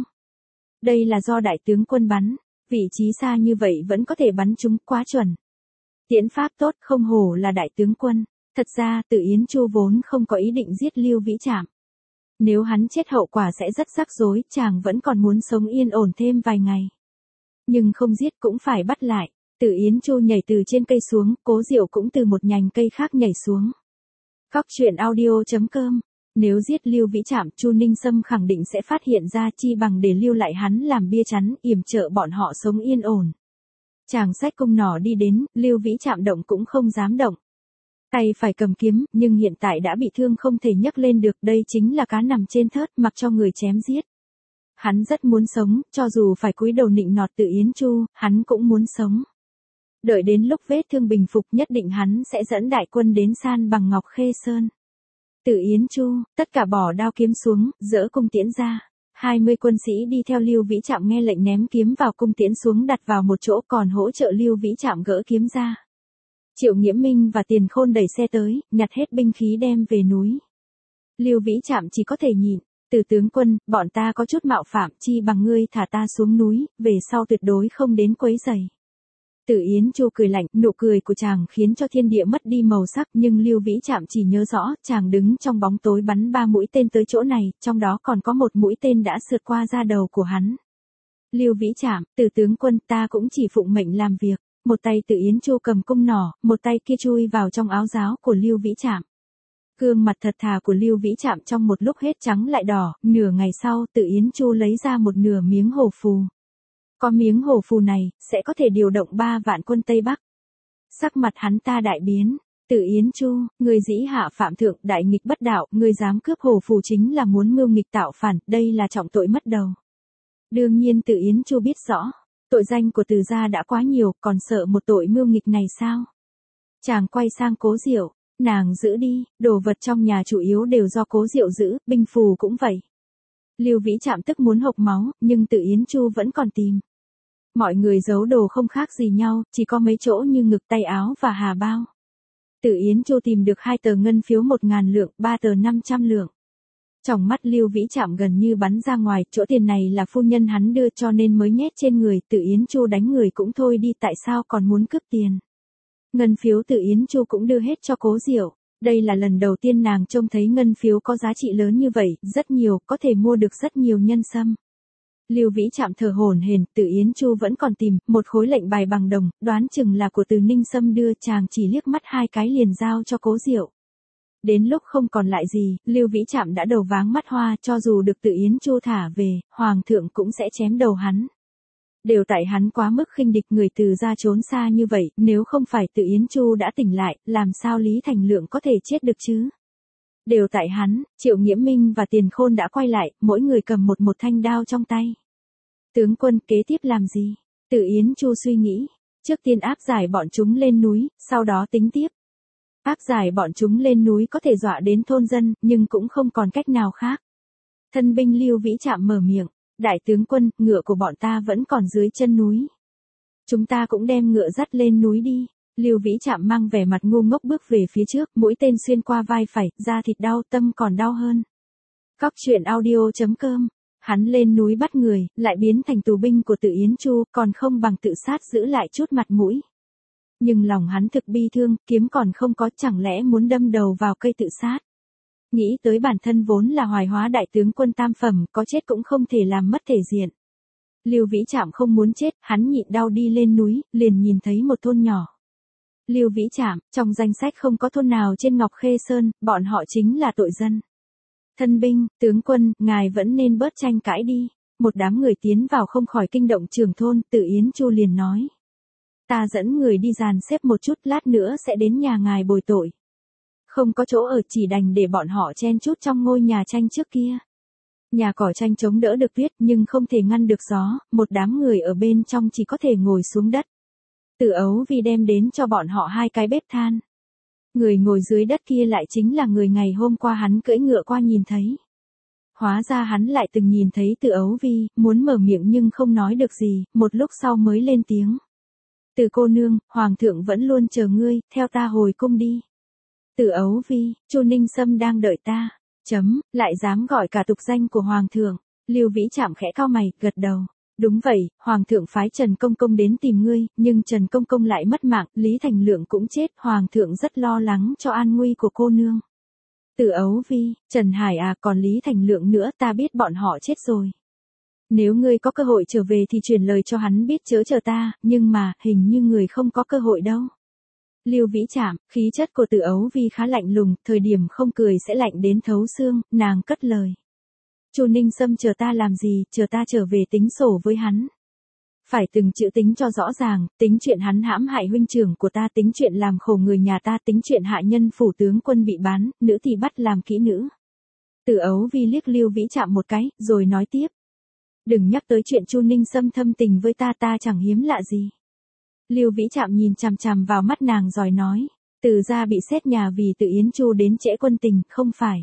Speaker 1: Đây là do đại tướng quân bắn, vị trí xa như vậy vẫn có thể bắn chúng, quá chuẩn. Tiễn pháp tốt, không hổ là đại tướng quân. Thật ra Từ Yến Chu vốn không có ý định giết Lưu Vĩ Trạm. Nếu hắn chết hậu quả sẽ rất rắc rối, chàng vẫn còn muốn sống yên ổn thêm vài ngày. Nhưng không giết cũng phải bắt lại. Từ Yến Chu nhảy từ trên cây xuống, Cố Diệu cũng từ một nhành cây khác nhảy xuống. Cóc truyện audio chấm com. Nếu giết Lưu Vĩ Trạm, Chu Ninh Sâm khẳng định sẽ phát hiện ra, chi bằng để lưu lại hắn làm bia chắn, yểm trợ bọn họ sống yên ổn. Chàng xách cung nỏ đi đến, Lưu Vĩ Trạm động cũng không dám động. Tay phải cầm kiếm, nhưng hiện tại đã bị thương không thể nhấc lên được, đây chính là cá nằm trên thớt, mặc cho người chém giết. Hắn rất muốn sống, cho dù phải cúi đầu nịnh nọt Từ Yến Chu, hắn cũng muốn sống. Đợi đến lúc vết thương bình phục, nhất định hắn sẽ dẫn đại quân đến san bằng Ngọc Khê Sơn. Từ Yến Chu, tất cả bỏ đao kiếm xuống, giở cung tiễn ra. hai mươi quân sĩ đi theo Lưu Vĩ Trạm nghe lệnh ném kiếm vào cung tiễn xuống đặt vào một chỗ, còn hỗ trợ Lưu Vĩ Trạm gỡ kiếm ra. Triệu Nghiễm Minh và Tiền Khôn đẩy xe tới, nhặt hết binh khí đem về núi. Lưu Vĩ Trạm chỉ có thể nhịn. Từ tướng quân, bọn ta có chút mạo phạm, chi bằng ngươi thả ta xuống núi, về sau tuyệt đối không đến quấy rầy. Từ Yến Chu cười lạnh, nụ cười của chàng khiến cho thiên địa mất đi màu sắc, nhưng Lưu Vĩ Trạm chỉ nhớ rõ, chàng đứng trong bóng tối bắn ba mũi tên tới chỗ này, trong đó còn có một mũi tên đã sượt qua da đầu của hắn. Lưu Vĩ Trạm, Từ tướng quân, ta cũng chỉ phụng mệnh làm việc. Một tay Từ Yến Chu cầm cung nỏ, một tay kia chui vào trong áo giáo của Lưu Vĩ Trạm. Gương mặt thật thà của Lưu Vĩ Trạm trong một lúc hết trắng lại đỏ, nửa ngày sau, Từ Yến Chu lấy ra một nửa miếng hổ phù. Có miếng hổ phù này, sẽ có thể điều động ba vạn quân Tây Bắc. Sắc mặt hắn ta đại biến. Từ Yến Chu, người dĩ hạ phạm thượng, đại nghịch bất đạo, người dám cướp hổ phù chính là muốn mưu nghịch tạo phản, đây là trọng tội mất đầu. Đương nhiên Từ Yến Chu biết rõ, tội danh của Từ gia đã quá nhiều, còn sợ một tội mưu nghịch này sao? Chàng quay sang Cố Diệu, nàng giữ đi, đồ vật trong nhà chủ yếu đều do Cố Diệu giữ, binh phù cũng vậy. Lưu Vĩ Trạm tức muốn hộc máu, nhưng Từ Yến Chu vẫn còn tìm. Mọi người giấu đồ không khác gì nhau, chỉ có mấy chỗ như ngực, tay áo và hà bao. Từ Yến Chu tìm được hai tờ ngân phiếu một ngàn lượng, ba tờ năm trăm lượng. Trong mắt Lưu Vĩ Trạm gần như bắn ra ngoài, chỗ tiền này là phu nhân hắn đưa cho nên mới nhét trên người, Từ Yến Chu đánh người cũng thôi đi, tại sao còn muốn cướp tiền. Ngân phiếu Từ Yến Chu cũng đưa hết cho Cố Diệu. Đây là lần đầu tiên nàng trông thấy ngân phiếu có giá trị lớn như vậy, rất nhiều, có thể mua được rất nhiều nhân sâm. Lưu Vĩ Trạm thở hổn hển, Từ Yến Chu vẫn còn tìm, một khối lệnh bài bằng đồng, đoán chừng là của Từ Ninh Sâm đưa, chàng chỉ liếc mắt hai cái liền giao cho Cố Diệu. Đến lúc không còn lại gì, Lưu Vĩ Trạm đã đầu váng mắt hoa, cho dù được Từ Yến Chu thả về, Hoàng thượng cũng sẽ chém đầu hắn. Đều tại hắn quá mức khinh địch, người Từ gia trốn xa như vậy, nếu không phải Từ Yến Chu đã tỉnh lại, làm sao Lý Thành Lượng có thể chết được chứ? Đều tại hắn, Triệu Nghiễm Minh và Tiền Khôn đã quay lại, mỗi người cầm một một thanh đao trong tay. Tướng quân, kế tiếp làm gì? Từ Yến Chu suy nghĩ, trước tiên áp giải bọn chúng lên núi, sau đó tính tiếp. Áp giải bọn chúng lên núi có thể dọa đến thôn dân, nhưng cũng không còn cách nào khác. Thân binh Lưu Vĩ Trạm mở miệng, đại tướng quân, ngựa của bọn ta vẫn còn dưới chân núi. Chúng ta cũng đem ngựa dắt lên núi đi. Lưu Vĩ Trạm mang vẻ mặt ngu ngốc bước về phía trước, mũi tên xuyên qua vai phải, da thịt đau, tâm còn đau hơn. Cóc truyện audio chấm com. Hắn lên núi bắt người, lại biến thành tù binh của Từ Yến Chu, còn không bằng tự sát giữ lại chút mặt mũi. Nhưng lòng hắn thực bi thương, kiếm còn không có, chẳng lẽ muốn đâm đầu vào cây tự sát. Nghĩ tới bản thân vốn là hoài hóa đại tướng quân tam phẩm, có chết cũng không thể làm mất thể diện. Lưu Vĩ Trạm không muốn chết, hắn nhịn đau đi lên núi, liền nhìn thấy một thôn nhỏ. Lưu Vĩ Trạm, trong danh sách không có thôn nào trên Ngọc Khê Sơn, bọn họ chính là tội dân. Thân binh, tướng quân, ngài vẫn nên bớt tranh cãi đi. Một đám người tiến vào không khỏi kinh động trưởng thôn, Từ Yến Chu liền nói. Ta dẫn người đi dàn xếp một chút, lát nữa sẽ đến nhà ngài bồi tội. Không có chỗ ở chỉ đành để bọn họ chen chút trong ngôi nhà tranh trước kia. Nhà cỏ tranh chống đỡ được tuyết nhưng không thể ngăn được gió, một đám người ở bên trong chỉ có thể ngồi xuống đất. Từ Ấu Vi đem đến cho bọn họ hai cái bếp than. Người ngồi dưới đất kia lại chính là người ngày hôm qua hắn cưỡi ngựa qua nhìn thấy. Hóa ra hắn lại từng nhìn thấy Từ Ấu Vi, muốn mở miệng nhưng không nói được gì, một lúc sau mới lên tiếng. Từ cô nương, hoàng thượng vẫn luôn chờ ngươi, theo ta hồi cung đi. Từ Ấu Vi, Chu Ninh Sâm đang đợi ta. Chấm, lại dám gọi cả tục danh của hoàng thượng. Lưu Vĩ Trạm khẽ cau mày, gật đầu. Đúng vậy, hoàng thượng phái Trần Công Công đến tìm ngươi, nhưng Trần Công Công lại mất mạng, Lý Thành Lượng cũng chết, hoàng thượng rất lo lắng cho an nguy của cô nương. Từ Ấu Vi, Trần Hải à, còn Lý Thành Lượng nữa, ta biết bọn họ chết rồi. Nếu ngươi có cơ hội trở về thì truyền lời cho hắn biết chớ chờ ta, nhưng mà, hình như người không có cơ hội đâu. Lưu Vĩ Trạm, khí chất của Từ Ấu Vi khá lạnh lùng, thời điểm không cười sẽ lạnh đến thấu xương, nàng cất lời. Chu Ninh Sâm chờ ta làm gì, chờ ta trở về tính sổ với hắn. Phải từng chữ tính cho rõ ràng, tính chuyện hắn hãm hại huynh trưởng của ta, tính chuyện làm khổ người nhà ta, tính chuyện hạ nhân phủ tướng quân bị bán, nữ thì bắt làm kỹ nữ. Từ Ấu Vi liếc Lưu Vĩ Trạm một cái, rồi nói tiếp. Đừng nhắc tới chuyện Chu Ninh Sâm thâm tình với ta, ta chẳng hiếm lạ gì. Lưu Vĩ Trạm nhìn chằm chằm vào mắt nàng rồi nói. Từ gia bị xét nhà vì Từ Yến Chu đến trễ quân tình, không phải.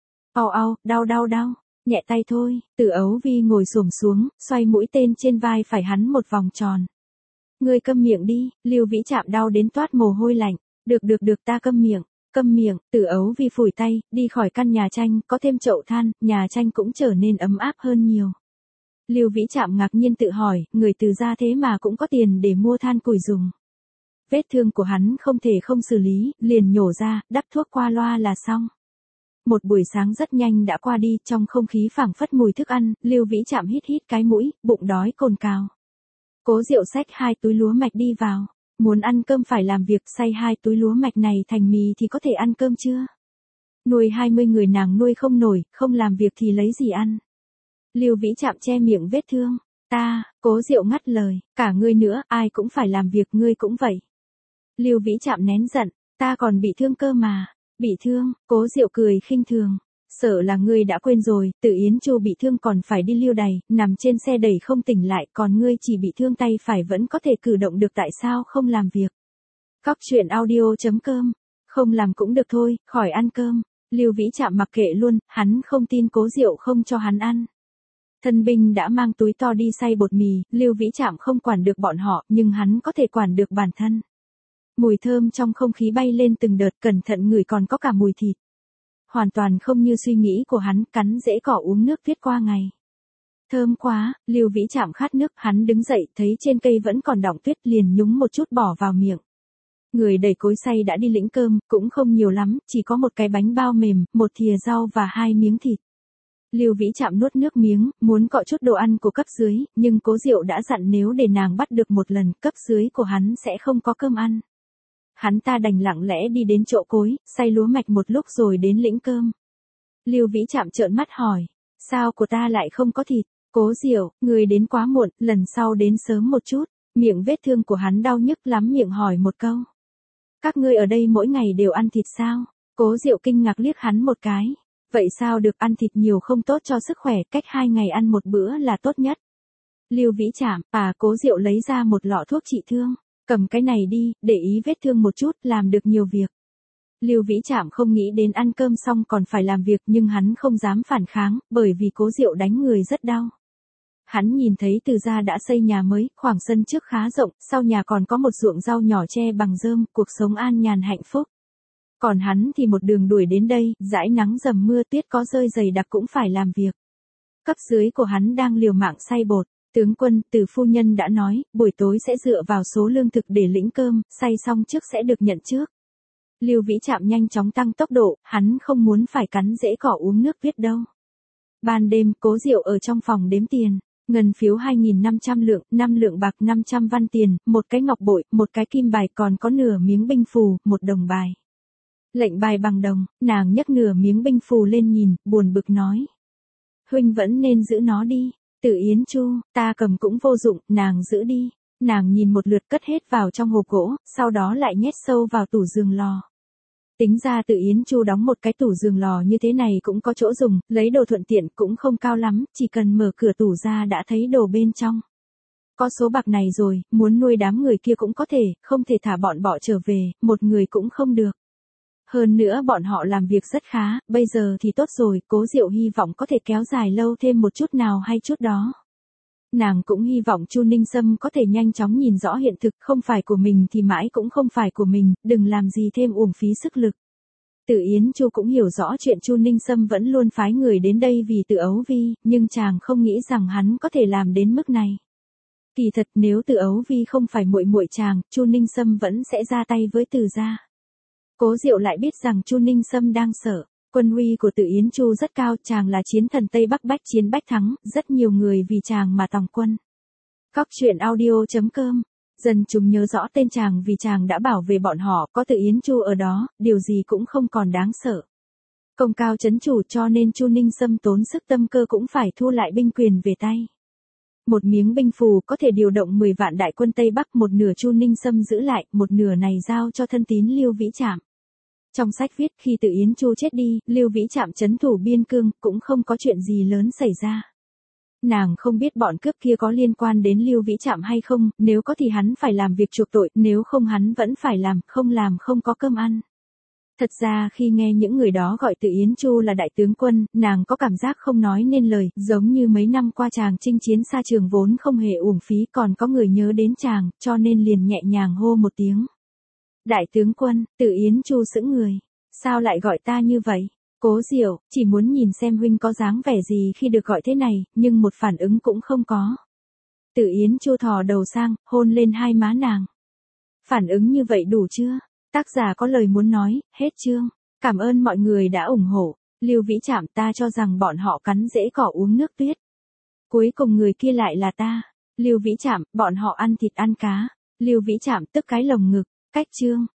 Speaker 1: Au au, đau đau đau. Nhẹ tay thôi, Từ Ấu Vi ngồi xổm xuống, xoay mũi tên trên vai phải hắn một vòng tròn. Ngươi câm miệng đi, Lưu Vĩ Trạm đau đến toát mồ hôi lạnh. Được được được, ta câm miệng, câm miệng, Từ Ấu Vi phủi tay, đi khỏi căn nhà tranh, có thêm chậu than, nhà tranh cũng trở nên ấm áp hơn nhiều. Lưu Vĩ Trạm ngạc nhiên tự hỏi, người Từ gia thế mà cũng có tiền để mua than củi dùng. Vết thương của hắn không thể không xử lý, liền nhổ ra, đắp thuốc qua loa là xong. Một buổi sáng rất nhanh đã qua đi, trong không khí phảng phất mùi thức ăn, Lưu Vĩ Trạm hít hít cái mũi, bụng đói cồn cào. Cố Diệu xách hai túi lúa mạch đi vào, muốn ăn cơm phải làm việc, xay hai túi lúa mạch này thành mì thì có thể ăn cơm chưa? Nuôi hai mươi người nàng nuôi không nổi, không làm việc thì lấy gì ăn? Lưu Vĩ Trạm che miệng vết thương, ta, Cố Diệu ngắt lời, cả ngươi nữa, ai cũng phải làm việc, ngươi cũng vậy. Lưu Vĩ Trạm nén giận, ta còn bị thương cơ mà. Bị thương, Cố Diệu cười khinh thường. Sợ là ngươi đã quên rồi, Từ Yến Chu bị thương còn phải đi lưu đày, nằm trên xe đẩy không tỉnh lại, còn ngươi chỉ bị thương tay phải vẫn có thể cử động được, tại sao không làm việc? Cóc truyện audio chấm com, không làm cũng được thôi, khỏi ăn cơm. Lưu Vĩ Trạm mặc kệ luôn, hắn không tin Cố Diệu không cho hắn ăn. Thân binh đã mang túi to đi xay bột mì, Lưu Vĩ Trạm không quản được bọn họ, nhưng hắn có thể quản được bản thân. Mùi thơm trong không khí bay lên từng đợt, cẩn thận ngửi còn có cả mùi thịt. Hoàn toàn không như suy nghĩ của hắn, cắn rễ cỏ uống nước viết qua ngày. Thơm quá, Lưu Vĩ Trạm khát nước, hắn đứng dậy, thấy trên cây vẫn còn đọng tuyết, liền nhúng một chút bỏ vào miệng. Người đẩy cối xay đã đi lĩnh cơm, cũng không nhiều lắm, chỉ có một cái bánh bao mềm, một thìa rau và hai miếng thịt. Lưu Vĩ Trạm nuốt nước miếng, muốn cọ chút đồ ăn của cấp dưới, nhưng Cố Diệu đã dặn nếu để nàng bắt được một lần, cấp dưới của hắn sẽ không có cơm ăn. Hắn ta đành lặng lẽ đi đến chỗ cối, xay lúa mạch một lúc rồi đến lĩnh cơm. Lưu Vĩ Trạm trợn mắt hỏi, sao của ta lại không có thịt? Cố Diệu, người đến quá muộn, lần sau đến sớm một chút. Miệng vết thương của hắn đau nhức lắm, miệng hỏi một câu. Các ngươi ở đây mỗi ngày đều ăn thịt sao? Cố Diệu kinh ngạc liếc hắn một cái. Vậy sao được, ăn thịt nhiều không tốt cho sức khỏe, cách hai ngày ăn một bữa là tốt nhất. Lưu Vĩ Trạm, à, Cố Diệu lấy ra một lọ thuốc trị thương. Cầm cái này đi, để ý vết thương một chút, làm được nhiều việc. Lưu Vĩ Trạm không nghĩ đến ăn cơm xong còn phải làm việc, nhưng hắn không dám phản kháng, bởi vì Cố Diệu đánh người rất đau. Hắn nhìn thấy Từ gia đã xây nhà mới, khoảng sân trước khá rộng, sau nhà còn có một ruộng rau nhỏ che bằng rơm, cuộc sống an nhàn hạnh phúc. Còn hắn thì một đường đuổi đến đây, dãi nắng dầm mưa, tuyết có rơi dày đặc cũng phải làm việc. Cấp dưới của hắn đang liều mạng xay bột. Tướng quân, Từ phu nhân đã nói, buổi tối sẽ dựa vào số lương thực để lĩnh cơm, xay xong trước sẽ được nhận trước. Lưu Vĩ Trạm nhanh chóng tăng tốc độ, hắn không muốn phải cắn rễ cỏ uống nước viết đâu. Ban đêm, Cố Diệu ở trong phòng đếm tiền. Ngân phiếu hai nghìn năm trăm lượng, năm lượng bạc năm trăm văn tiền, một cái ngọc bội, một cái kim bài còn có nửa miếng binh phù, một đồng bài. Lệnh bài bằng đồng, nàng nhấc nửa miếng binh phù lên nhìn, buồn bực nói. Huynh vẫn nên giữ nó đi. Từ Yến Chu, ta cầm cũng vô dụng, nàng giữ đi. Nàng nhìn một lượt cất hết vào trong hộp gỗ, sau đó lại nhét sâu vào tủ giường lò. Tính ra Từ Yến Chu đóng một cái tủ giường lò như thế này cũng có chỗ dùng, lấy đồ thuận tiện cũng không cao lắm, chỉ cần mở cửa tủ ra đã thấy đồ bên trong. Có số bạc này rồi, muốn nuôi đám người kia cũng có thể, không thể thả bọn bỏ trở về, một người cũng không được. Hơn nữa bọn họ làm việc rất khá, bây giờ thì tốt rồi, Cố Diệu hy vọng có thể kéo dài lâu thêm một chút nào hay chút đó. Nàng cũng hy vọng Chu Ninh Sâm có thể nhanh chóng nhìn rõ hiện thực, không phải của mình thì mãi cũng không phải của mình, đừng làm gì thêm uổng phí sức lực. Từ Yến Chu cũng hiểu rõ chuyện Chu Ninh Sâm vẫn luôn phái người đến đây vì Từ Ấu Vi, nhưng chàng không nghĩ rằng hắn có thể làm đến mức này. Kỳ thật nếu Từ Ấu Vi không phải muội muội chàng, Chu Ninh Sâm vẫn sẽ ra tay với Từ gia. Cố Diệu lại biết rằng Chu Ninh Sâm đang sợ. Quân uy của Từ Yến Chu rất cao, chàng là chiến thần Tây Bắc bách chiến bách thắng, rất nhiều người vì chàng mà tòng quân. Cóc truyện audio chấm com. Dân chúng nhớ rõ tên chàng vì chàng đã bảo vệ bọn họ, có Từ Yến Chu ở đó, điều gì cũng không còn đáng sợ. Công cao chấn chủ cho nên Chu Ninh Sâm tốn sức tâm cơ cũng phải thu lại binh quyền về tay. Một miếng binh phù có thể điều động mười vạn đại quân Tây Bắc, một nửa Chu Ninh Sâm giữ lại, một nửa này giao cho thân tín Lưu Vĩ Trạm. Trong sách viết khi Từ Yến Chu chết đi, Lưu Vĩ Trạm trấn thủ biên cương, cũng không có chuyện gì lớn xảy ra. Nàng không biết bọn cướp kia có liên quan đến Lưu Vĩ Trạm hay không, nếu có thì hắn phải làm việc chuộc tội, nếu không hắn vẫn phải làm, không làm không có cơm ăn. Thật ra khi nghe những người đó gọi Từ Yến Chu là đại tướng quân, nàng có cảm giác không nói nên lời, giống như mấy năm qua chàng chinh chiến xa trường vốn không hề uổng phí, còn có người nhớ đến chàng, cho nên liền nhẹ nhàng hô một tiếng. Đại tướng quân, Từ Yến Chu sững người. Sao lại gọi ta như vậy? Cố Diệu, chỉ muốn nhìn xem huynh có dáng vẻ gì khi được gọi thế này, nhưng một phản ứng cũng không có. Từ Yến Chu thò đầu sang, hôn lên hai má nàng. Phản ứng như vậy đủ chưa? Tác giả có lời muốn nói, hết chương. Cảm ơn mọi người đã ủng hộ. Lưu Vĩ Trạm, ta cho rằng bọn họ cắn rễ cỏ uống nước tuyết. Cuối cùng người kia lại là ta. Lưu Vĩ Trạm, bọn họ ăn thịt ăn cá. Lưu Vĩ Trạm tức cái lồng ngực. Cách chương.